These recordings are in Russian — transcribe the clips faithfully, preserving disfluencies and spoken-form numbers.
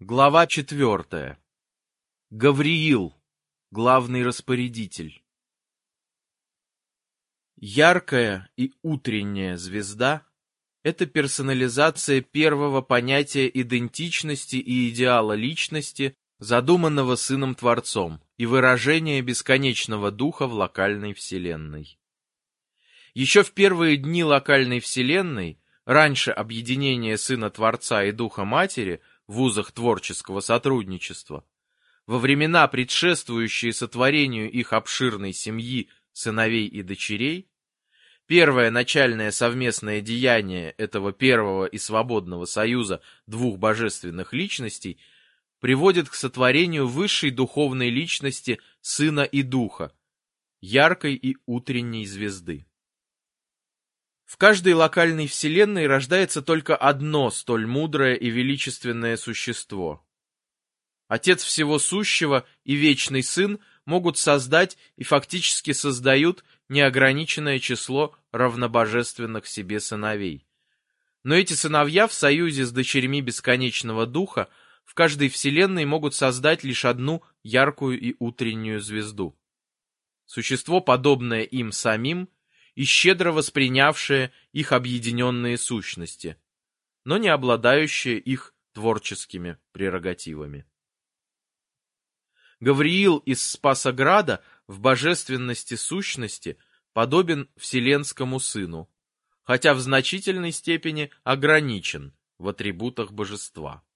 Глава четвертая. Гавриил, главный распорядитель. Яркая и утренняя звезда — это персонализация первого понятия идентичности и идеала личности, задуманного Сыном-Творцом, и выражение бесконечного духа в локальной вселенной. Еще в первые дни локальной вселенной, раньше объединения Сына-Творца и Духа Матери в вузах творческого сотрудничества, во времена, предшествующие сотворению их обширной семьи сыновей и дочерей, первое начальное совместное деяние этого первого и свободного союза двух божественных личностей приводит к сотворению высшей духовной личности Сына и Духа, яркой и утренней звезды. В каждой локальной вселенной рождается только одно столь мудрое и величественное существо. Отец всего сущего и вечный Сын могут создать и фактически создают неограниченное число равнобожественных себе сыновей. Но эти сыновья в союзе с дочерьми бесконечного Духа в каждой вселенной могут создать лишь одну яркую и утреннюю звезду. Существо, подобное им самим, и щедро воспринявшее их объединенные сущности, но не обладающее их творческими прерогативами. Гавриил из Спасограда в божественности сущности подобен Вселенскому Сыну, хотя в значительной степени ограничен в атрибутах божества.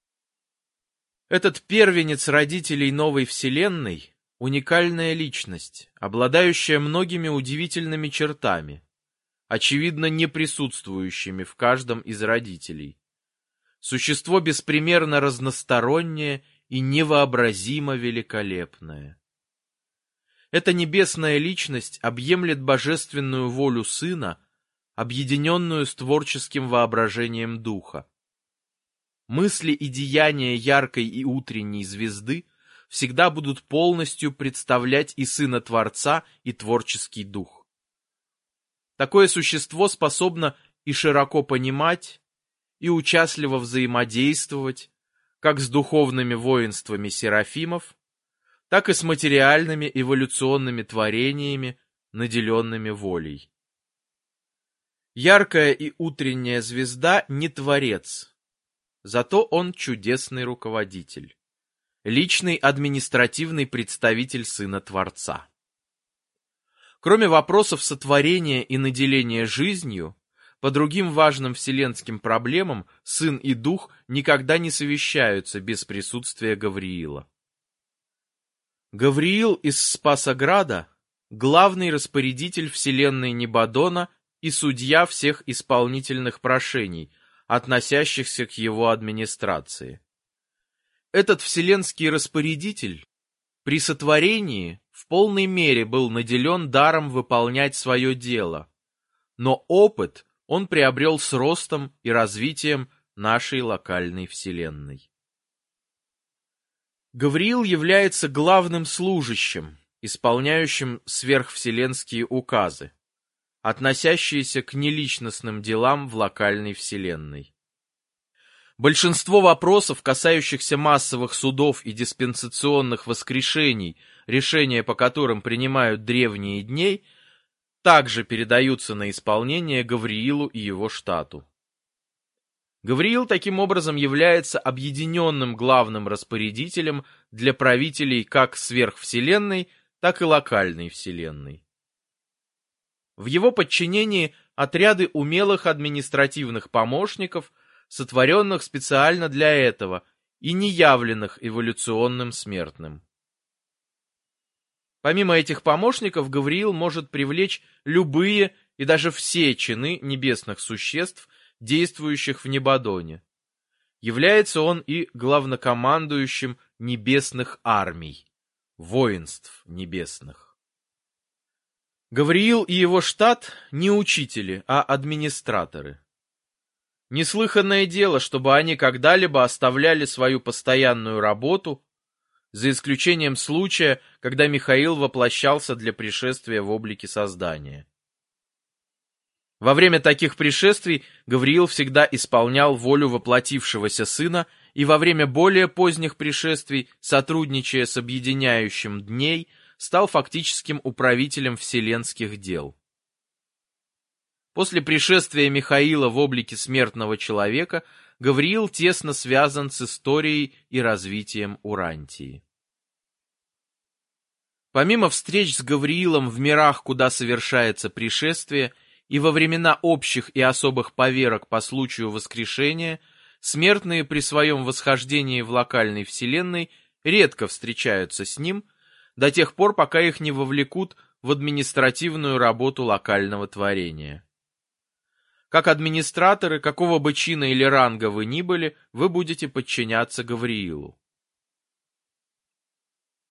Этот первенец родителей новой Вселенной — уникальная личность, обладающая многими удивительными чертами, очевидно не присутствующими в каждом из родителей. Существо беспримерно разностороннее и невообразимо великолепное. Эта небесная личность объемлет божественную волю Сына, объединенную с творческим воображением Духа. Мысли и деяния яркой и утренней звезды всегда будут полностью представлять и Сына Творца, и творческий дух. Такое существо способно и широко понимать, и участливо взаимодействовать, как с духовными воинствами серафимов, так и с материальными эволюционными творениями, наделенными волей. Яркая и утренняя звезда не творец, зато он чудесный руководитель. Личный административный представитель Сына Творца. Кроме вопросов сотворения и наделения жизнью, по другим важным вселенским проблемам Сын и Дух никогда не совещаются без присутствия Гавриила. Гавриил из Спасограда — главный распорядитель вселенной Небодона и судья всех исполнительных прошений, относящихся к его администрации. Этот вселенский распорядитель при сотворении в полной мере был наделен даром выполнять свое дело, но опыт он приобрел с ростом и развитием нашей локальной вселенной. Гавриил является главным служащим, исполняющим сверхвселенские указы, относящиеся к неличностным делам в локальной вселенной. Большинство вопросов, касающихся массовых судов и диспенсационных воскрешений, решения по которым принимают древние дней, также передаются на исполнение Гавриилу и его штату. Гавриил таким образом является объединенным главным распорядителем для правителей как сверхвселенной, так и локальной вселенной. В его подчинении отряды умелых административных помощников, сотворенных специально для этого и не явленных эволюционным смертным. Помимо этих помощников, Гавриил может привлечь любые и даже все чины небесных существ, действующих в Небодоне. Является он и главнокомандующим небесных армий, воинств небесных. Гавриил и его штат не учители, а администраторы. Неслыханное дело, чтобы они когда-либо оставляли свою постоянную работу, за исключением случая, когда Михаил воплощался для пришествия в облике создания. Во время таких пришествий Гавриил всегда исполнял волю воплотившегося Сына и во время более поздних пришествий, сотрудничая с объединяющим дней, стал фактическим управителем вселенских дел. После пришествия Михаила в облике смертного человека Гавриил тесно связан с историей и развитием Урантии. Помимо встреч с Гавриилом в мирах, куда совершается пришествие, и во времена общих и особых поверок по случаю воскрешения, смертные при своем восхождении в локальной вселенной редко встречаются с ним, до тех пор, пока их не вовлекут в административную работу локального творения. Как администраторы, какого бы чина или ранга вы ни были, вы будете подчиняться Гавриилу.